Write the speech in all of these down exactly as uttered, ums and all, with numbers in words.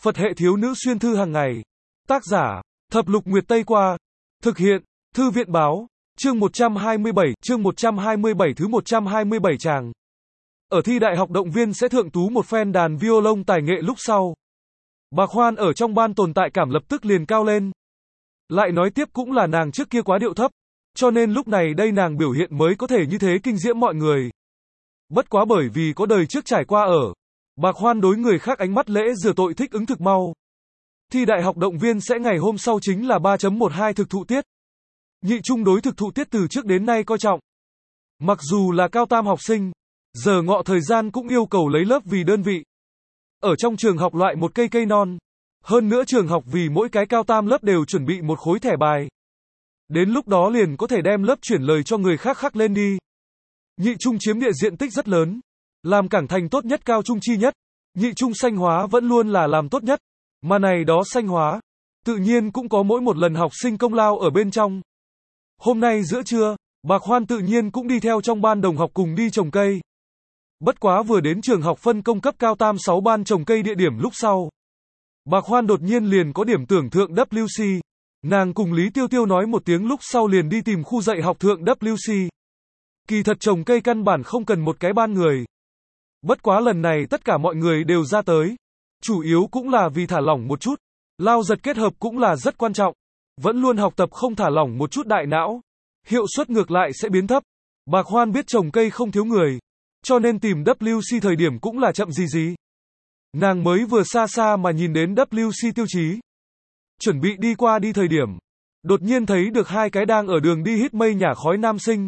Phật hệ thiếu nữ xuyên thư hàng ngày. Tác giả, Thập Lục Nguyệt Tây Qua. Thực hiện, Thư viện Báo. Chương một trăm hai mươi bảy, chương một trăm hai mươi bảy thứ một trăm hai mươi bảy tràng. Ở thi đại học động viên sẽ thượng tú một phen đàn violon tài nghệ lúc sau. Bạc Hoan ở trong ban tồn tại cảm lập tức liền cao lên. Lại nói tiếp cũng là nàng trước kia quá điệu thấp, cho nên lúc này đây nàng biểu hiện mới có thể như thế kinh diễm mọi người. Bất quá bởi vì có đời trước trải qua ở, Bạc Hoan đối người khác ánh mắt lễ rửa tội thích ứng thực mau. Thi đại học động viên sẽ ngày hôm sau chính là ba chấm mười hai thực thụ tiết. Nhị trung đối thực thụ tiết từ trước đến nay coi trọng. Mặc dù là cao tam học sinh, giờ ngọ thời gian cũng yêu cầu lấy lớp vì đơn vị. Ở trong trường học loại một cây cây non. Hơn nữa trường học vì mỗi cái cao tam lớp đều chuẩn bị một khối thẻ bài. Đến lúc đó liền có thể đem lớp chuyển lời cho người khác khắc lên đi. Nhị trung chiếm địa diện tích rất lớn. Làm cảng thành tốt nhất cao trung chi nhất. Nhị trung sanh hóa vẫn luôn là làm tốt nhất. Mà này đó sanh hóa. Tự nhiên cũng có mỗi một lần học sinh công lao ở bên trong. Hôm nay giữa trưa, Bạc Hoan tự nhiên cũng đi theo trong ban đồng học cùng đi trồng cây. Bất quá vừa đến trường học phân công cấp cao tam sáu ban trồng cây địa điểm lúc sau. Bạc Hoan đột nhiên liền có điểm tưởng thượng W C. Nàng cùng Lý Tiêu Tiêu nói một tiếng lúc sau liền đi tìm khu dạy học thượng W C. Kỳ thật trồng cây căn bản không cần một cái ban người. Bất quá lần này tất cả mọi người đều ra tới. Chủ yếu cũng là vì thả lỏng một chút. Lao giật kết hợp cũng là rất quan trọng. Vẫn luôn học tập không thả lỏng một chút đại não. Hiệu suất ngược lại sẽ biến thấp. Bạc Hoan biết trồng cây không thiếu người. Cho nên tìm W C thời điểm cũng là chậm gì gì. Nàng mới vừa xa xa mà nhìn đến W C tiêu chí. Chuẩn bị đi qua đi thời điểm. Đột nhiên thấy được hai cái đang ở đường đi hít mây nhả khói nam sinh.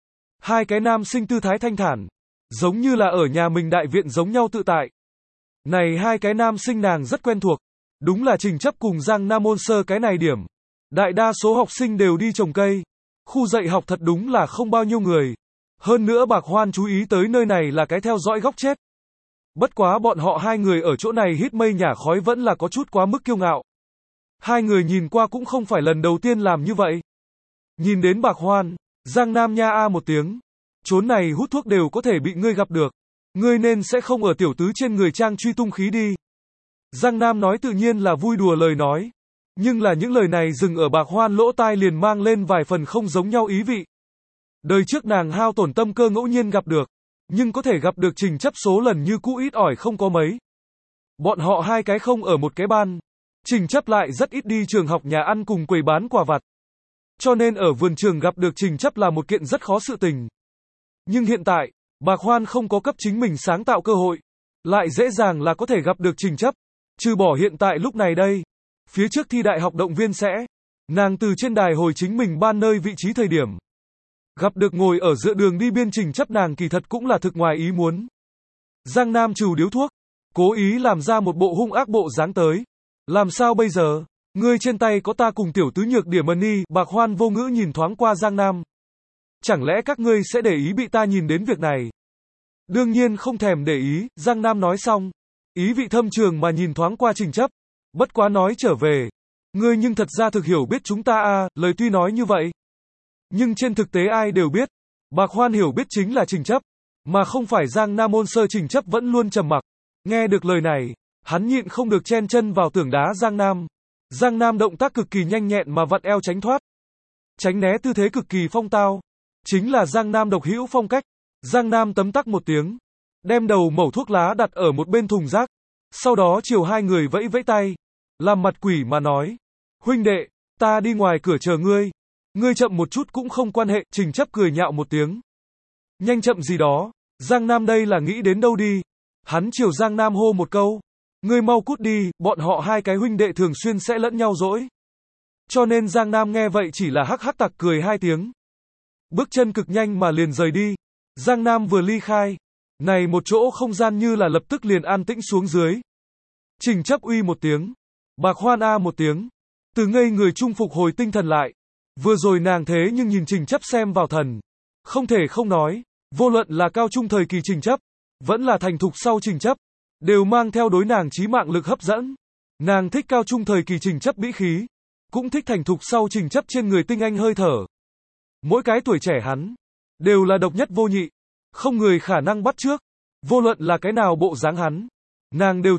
Hai cái nam sinh tư thái thanh thản. Giống như là ở nhà mình đại viện giống nhau tự tại. Này hai cái nam sinh nàng rất quen thuộc. Đúng là Trình Chấp cùng Giang Nam Môn Sơ cái này điểm. Đại đa số học sinh đều đi trồng cây. Khu dạy học thật đúng là không bao nhiêu người. Hơn nữa Bạc Hoan chú ý tới nơi này là cái theo dõi góc chết. Bất quá bọn họ hai người ở chỗ này hít mây nhả khói vẫn là có chút quá mức kiêu ngạo. Hai người nhìn qua cũng không phải lần đầu tiên làm như vậy. Nhìn đến Bạc Hoan, Giang Nam nha a một tiếng. Chốn này hút thuốc đều có thể bị ngươi gặp được. Ngươi nên sẽ không ở tiểu tứ trên người trang truy tung khí đi. Giang Nam nói tự nhiên là vui đùa lời nói. Nhưng là những lời này dừng ở Bạc Hoan lỗ tai liền mang lên vài phần không giống nhau ý vị. Đời trước nàng hao tổn tâm cơ ngẫu nhiên gặp được. Nhưng có thể gặp được Trình Chấp số lần như cũ ít ỏi không có mấy. Bọn họ hai cái không ở một cái ban. Trình Chấp lại rất ít đi trường học nhà ăn cùng quầy bán quà vặt. Cho nên ở vườn trường gặp được Trình Chấp là một kiện rất khó sự tình. Nhưng hiện tại, Bạc Hoan không có cấp chính mình sáng tạo cơ hội. Lại dễ dàng là có thể gặp được Trình Chấp. Trừ bỏ hiện tại lúc này đây. Phía trước thi đại học động viên sẽ. Nàng từ trên đài hồi chính mình ban nơi vị trí thời điểm. Gặp được ngồi ở giữa đường đi biên Trình Chấp nàng kỳ thật cũng là thực ngoài ý muốn. Giang Nam trù điếu thuốc. Cố ý làm ra một bộ hung ác bộ dáng tới. Làm sao bây giờ? Ngươi trên tay có ta cùng tiểu tứ nhược điểm money. Bạc Hoan vô ngữ nhìn thoáng qua Giang Nam. Chẳng lẽ các ngươi sẽ để ý bị ta nhìn đến việc này? Đương nhiên không thèm để ý, Giang Nam nói xong. Ý vị thâm trường mà nhìn thoáng qua Trình Chấp. Bất quá nói trở về. Ngươi nhưng thật ra thực hiểu biết chúng ta à, lời tuy nói như vậy. Nhưng trên thực tế ai đều biết. Bạc Hoan hiểu biết chính là Trình Chấp. Mà không phải Giang Nam Môn Sơ. Trình Chấp vẫn luôn trầm mặc. Nghe được lời này, hắn nhịn không được chen chân vào tường đá Giang Nam. Giang Nam động tác cực kỳ nhanh nhẹn mà vặn eo tránh thoát. Tránh né tư thế cực kỳ phong tao. Chính là Giang Nam độc hữu phong cách. Giang Nam tấm tắc một tiếng. Đem đầu mẩu thuốc lá đặt ở một bên thùng rác. Sau đó chiều hai người vẫy vẫy tay. Làm mặt quỷ mà nói. Huynh đệ, ta đi ngoài cửa chờ ngươi. Ngươi chậm một chút cũng không quan hệ. Trình Chấp cười nhạo một tiếng. Nhanh chậm gì đó. Giang Nam đây là nghĩ đến đâu đi. Hắn chiều Giang Nam hô một câu. Ngươi mau cút đi. Bọn họ hai cái huynh đệ thường xuyên sẽ lẫn nhau dỗi. Cho nên Giang Nam nghe vậy chỉ là hắc hắc tặc cười hai tiếng. Bước chân cực nhanh mà liền rời đi. Giang Nam vừa ly khai. Này một chỗ không gian như là lập tức liền an tĩnh xuống dưới. Trình Chấp uy một tiếng. Bạc Hoan a một tiếng. Từ ngây người trung phục hồi tinh thần lại. Vừa rồi nàng thế nhưng nhìn Trình Chấp xem vào thần. Không thể không nói. Vô luận là cao trung thời kỳ Trình Chấp. Vẫn là thành thục sau Trình Chấp. Đều mang theo đối nàng chí mạng lực hấp dẫn. Nàng thích cao trung thời kỳ Trình Chấp bĩ khí. Cũng thích thành thục sau Trình Chấp trên người tinh anh hơi thở. Mỗi cái tuổi trẻ hắn. Đều là độc nhất vô nhị. Không người khả năng bắt chước. Vô luận là cái nào bộ dáng hắn. Nàng đều thích.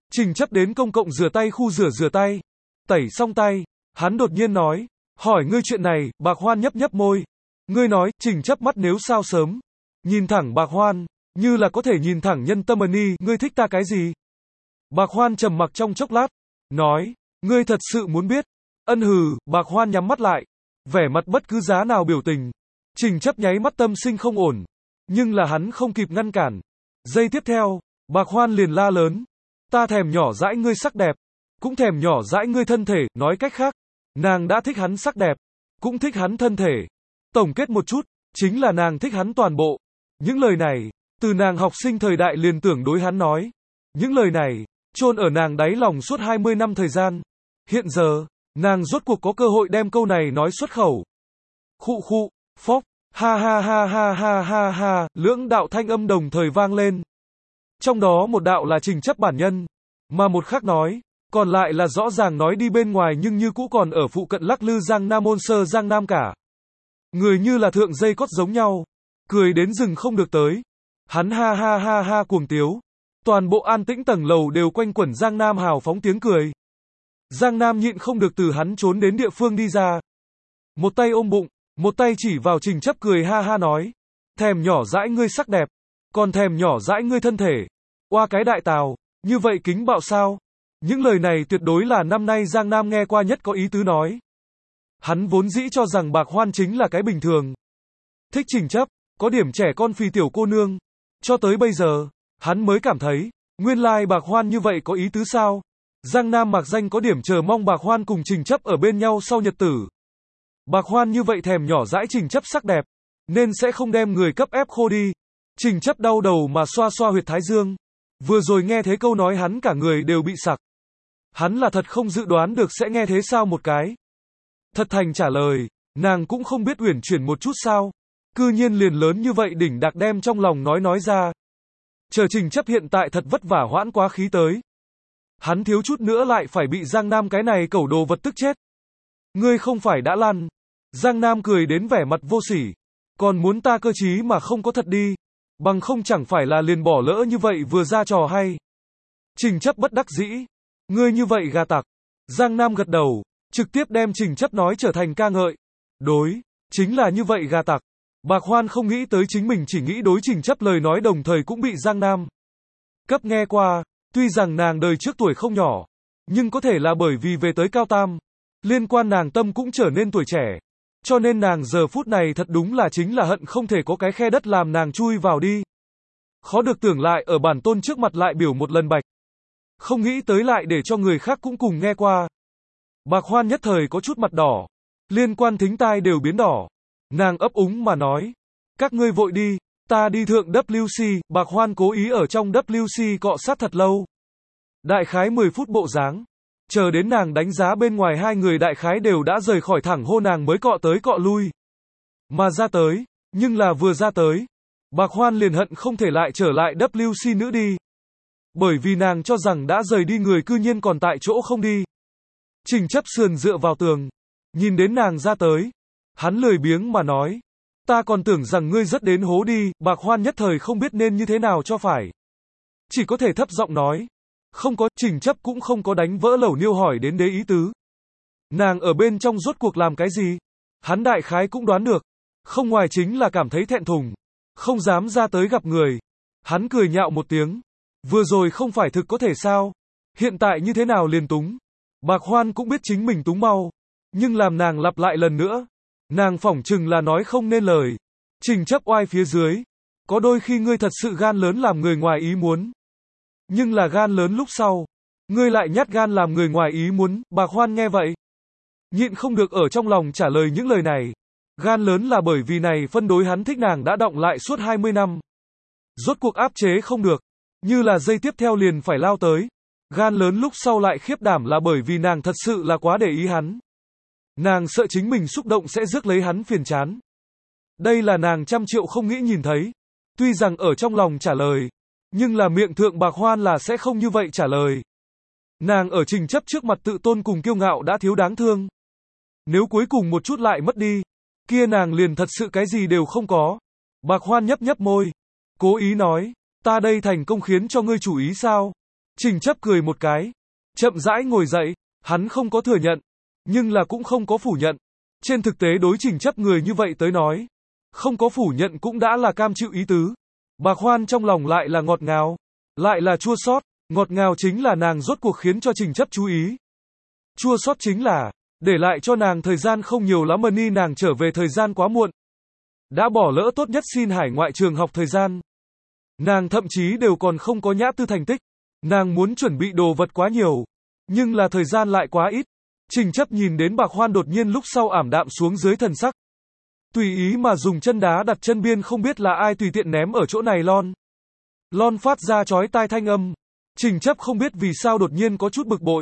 Trình Chấp đến công cộng rửa tay khu rửa rửa tay. Tẩy xong tay, hắn đột nhiên nói, hỏi ngươi chuyện này, Bạc Hoan nhấp nhấp môi. Ngươi nói, Trình Chấp mắt nếu sao sớm. Nhìn thẳng Bạc Hoan, như là có thể nhìn thẳng nhân tâm ni, ngươi thích ta cái gì? Bạc Hoan trầm mặc trong chốc lát, nói, ngươi thật sự muốn biết. Ân hừ, Bạc Hoan nhắm mắt lại, vẻ mặt bất cứ giá nào biểu tình. Trình Chấp nháy mắt tâm sinh không ổn, nhưng là hắn không kịp ngăn cản. Giây tiếp theo, Bạc Hoan liền la lớn, ta thèm nhỏ dãi ngươi sắc đẹp, cũng thèm nhỏ dãi ngươi thân thể, nói cách khác, nàng đã thích hắn sắc đẹp, cũng thích hắn thân thể. Tổng kết một chút, chính là nàng thích hắn toàn bộ. Những lời này, từ nàng học sinh thời đại liền tưởng đối hắn nói. Những lời này, chôn ở nàng đáy lòng suốt hai mươi năm thời gian. Hiện giờ, nàng rốt cuộc có cơ hội đem câu này nói xuất khẩu. Khụ khụ, phốc, ha ha ha ha ha ha ha, lưỡng đạo thanh âm đồng thời vang lên. Trong đó một đạo là Trình Chấp bản nhân, mà một khác nói, còn lại là rõ ràng nói đi bên ngoài nhưng như cũ còn ở phụ cận lắc lư Giang Nam Môn Sơ Giang Nam cả. Người như là thượng dây cót giống nhau, cười đến rừng không được tới. Hắn ha ha ha ha cuồng tiếu. Toàn bộ an tĩnh tầng lầu đều quanh quẩn Giang Nam hào phóng tiếng cười. Giang Nam nhịn không được từ hắn trốn đến địa phương đi ra. Một tay ôm bụng, một tay chỉ vào Trình Chấp cười ha ha nói. Thèm nhỏ dãi ngươi sắc đẹp, còn thèm nhỏ dãi ngươi thân thể. Oa cái đại tào, như vậy kính bạo sao? Những lời này tuyệt đối là năm nay Giang Nam nghe qua nhất có ý tứ nói. Hắn vốn dĩ cho rằng Bạc Hoan chính là cái bình thường. Thích Trình Chấp, có điểm trẻ con phì tiểu cô nương. Cho tới bây giờ, hắn mới cảm thấy, nguyên lai Bạc Hoan như vậy có ý tứ sao? Giang Nam mạc danh có điểm chờ mong Bạc Hoan cùng Trình Chấp ở bên nhau sau nhật tử. Bạc Hoan như vậy thèm nhỏ dãi Trình Chấp sắc đẹp, nên sẽ không đem người cấp ép khô đi. Trình Chấp đau đầu mà xoa xoa huyệt thái dương. Vừa rồi nghe thấy câu nói hắn cả người đều bị sặc. Hắn là thật không dự đoán được sẽ nghe thế sao một cái. Thật thành trả lời, nàng cũng không biết uyển chuyển một chút sao. Cư nhiên liền lớn như vậy đỉnh đặc đem trong lòng nói nói ra. Chờ Trình Chấp hiện tại thật vất vả hoãn quá khí tới. Hắn thiếu chút nữa lại phải bị Giang Nam cái này cẩu đồ vật tức chết. Ngươi không phải đã lăn. Giang Nam cười đến vẻ mặt vô sỉ. Còn muốn ta cơ trí mà không có thật đi. Bằng không chẳng phải là liền bỏ lỡ như vậy vừa ra trò hay. Trình Chấp bất đắc dĩ. Ngươi như vậy gà tặc. Giang Nam gật đầu, trực tiếp đem Trình Chấp nói trở thành ca ngợi. Đối, chính là như vậy gà tặc. Bạc Hoan không nghĩ tới chính mình chỉ nghĩ đối Trình Chấp lời nói đồng thời cũng bị Giang Nam cấp nghe qua. Tuy rằng nàng đời trước tuổi không nhỏ, nhưng có thể là bởi vì về tới cao tam, liên quan nàng tâm cũng trở nên tuổi trẻ. Cho nên nàng giờ phút này thật đúng là chính là hận không thể có cái khe đất làm nàng chui vào đi. Khó được tưởng lại ở bản tôn trước mặt lại biểu một lần bạch. Không nghĩ tới lại để cho người khác cũng cùng nghe qua. Bạc Hoan nhất thời có chút mặt đỏ, liên quan thính tai đều biến đỏ. Nàng ấp úng mà nói, các ngươi vội đi, ta đi thượng W C. Bạc Hoan cố ý ở trong W C cọ sát thật lâu. Đại khái mười phút bộ dáng. Chờ đến nàng đánh giá bên ngoài hai người đại khái đều đã rời khỏi thẳng hô nàng mới cọ tới cọ lui. Mà ra tới, nhưng là vừa ra tới, Bạc Hoan liền hận không thể lại trở lại W C nữa đi. Bởi vì nàng cho rằng đã rời đi người cư nhiên còn tại chỗ không đi. Trình Chấp sườn dựa vào tường, nhìn đến nàng ra tới. Hắn lười biếng mà nói, ta còn tưởng rằng ngươi rất đến hố đi. Bạc Hoan nhất thời không biết nên như thế nào cho phải. Chỉ có thể thấp giọng nói, không có. Trình Chấp cũng không có đánh vỡ lẩu niêu hỏi đến đế ý tứ. Nàng ở bên trong rốt cuộc làm cái gì? Hắn đại khái cũng đoán được. Không ngoài chính là cảm thấy thẹn thùng, không dám ra tới gặp người. Hắn cười nhạo một tiếng. Vừa rồi không phải thực có thể sao? Hiện tại như thế nào liền túng? Bạc Hoan cũng biết chính mình túng mau. Nhưng làm nàng lặp lại lần nữa. Nàng phỏng chừng là nói không nên lời. Trình Chấp oai phía dưới. Có đôi khi ngươi thật sự gan lớn làm người ngoài ý muốn. Nhưng là gan lớn lúc sau. Ngươi lại nhát gan làm người ngoài ý muốn. Bạc Hoan nghe vậy. Nhịn không được ở trong lòng trả lời những lời này. Gan lớn là bởi vì này phân đối hắn thích nàng đã động lại suốt hai mươi năm. Rốt cuộc áp chế không được. Như là dây tiếp theo liền phải lao tới. Gan lớn lúc sau lại khiếp đảm là bởi vì nàng thật sự là quá để ý hắn. Nàng sợ chính mình xúc động sẽ rước lấy hắn phiền chán. Đây là nàng trăm triệu không nghĩ nhìn thấy. Tuy rằng ở trong lòng trả lời, nhưng là miệng thượng Bạc Hoan là sẽ không như vậy trả lời. Nàng ở Trình Chấp trước mặt tự tôn cùng kiêu ngạo đã thiếu đáng thương. Nếu cuối cùng một chút lại mất đi, kia nàng liền thật sự cái gì đều không có. Bạc Hoan nhấp nhấp môi, cố ý nói, ta đây thành công khiến cho ngươi chủ ý sao? Trình Chấp cười một cái, chậm rãi ngồi dậy, hắn không có thừa nhận, nhưng là cũng không có phủ nhận. Trên thực tế đối Trình Chấp người như vậy tới nói, không có phủ nhận cũng đã là cam chịu ý tứ. Bạc Hoan trong lòng lại là ngọt ngào, lại là chua xót, ngọt ngào chính là nàng rốt cuộc khiến cho Trình Chấp chú ý. Chua xót chính là, để lại cho nàng thời gian không nhiều lắm mà ni nàng trở về thời gian quá muộn. Đã bỏ lỡ tốt nhất xin hải ngoại trường học thời gian. Nàng thậm chí đều còn không có nhã tư thành tích. Nàng muốn chuẩn bị đồ vật quá nhiều, nhưng là thời gian lại quá ít. Trình Chấp nhìn đến Bạc Hoan đột nhiên lúc sau ảm đạm xuống dưới thần sắc. Tùy ý mà dùng chân đá đặt chân biên không biết là ai tùy tiện ném ở chỗ này lon. Lon phát ra chói tai thanh âm. Trình Chấp không biết vì sao đột nhiên có chút bực bội.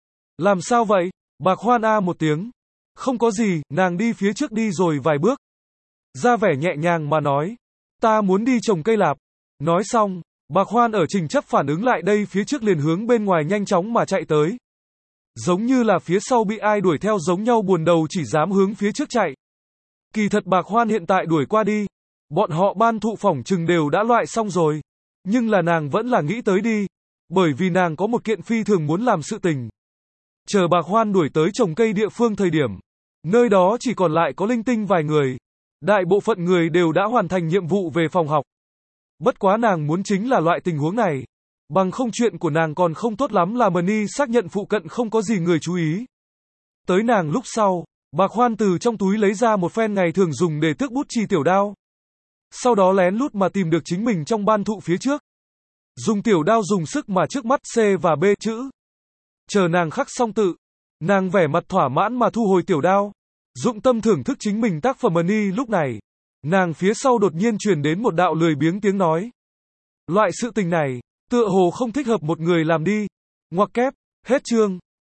Làm sao vậy? Bạc Hoan a một tiếng. Không có gì, nàng đi phía trước đi rồi vài bước. Ra vẻ nhẹ nhàng mà nói. Ta muốn đi trồng cây lạp. Nói xong, Bạc Hoan ở Trình Chấp phản ứng lại đây phía trước liền hướng bên ngoài nhanh chóng mà chạy tới. Giống như là phía sau bị ai đuổi theo giống nhau buồn đầu chỉ dám hướng phía trước chạy. Kỳ thật Bạc Hoan hiện tại đuổi qua đi. Bọn họ ban thụ phỏng chừng đều đã loại xong rồi. Nhưng là nàng vẫn là nghĩ tới đi. Bởi vì nàng có một kiện phi thường muốn làm sự tình. Chờ Bạc Hoan đuổi tới trồng cây địa phương thời điểm. Nơi đó chỉ còn lại có linh tinh vài người. Đại bộ phận người đều đã hoàn thành nhiệm vụ về phòng học. Bất quá nàng muốn chính là loại tình huống này. Bằng không chuyện của nàng còn không tốt lắm là Mani xác nhận phụ cận không có gì người chú ý. Tới nàng lúc sau, Bạc Hoan từ trong túi lấy ra một phen ngày thường dùng để tước bút chì tiểu đao. Sau đó lén lút mà tìm được chính mình trong ban thụ phía trước. Dùng tiểu đao dùng sức mà trước mắt C và B chữ. Chờ nàng khắc xong tự. Nàng vẻ mặt thỏa mãn mà thu hồi tiểu đao. Dụng tâm thưởng thức chính mình tác phẩm Mani lúc này. Nàng phía sau đột nhiên truyền đến một đạo lười biếng tiếng nói. Loại sự tình này, tựa hồ không thích hợp một người làm đi. Ngoặc kép, hết chương.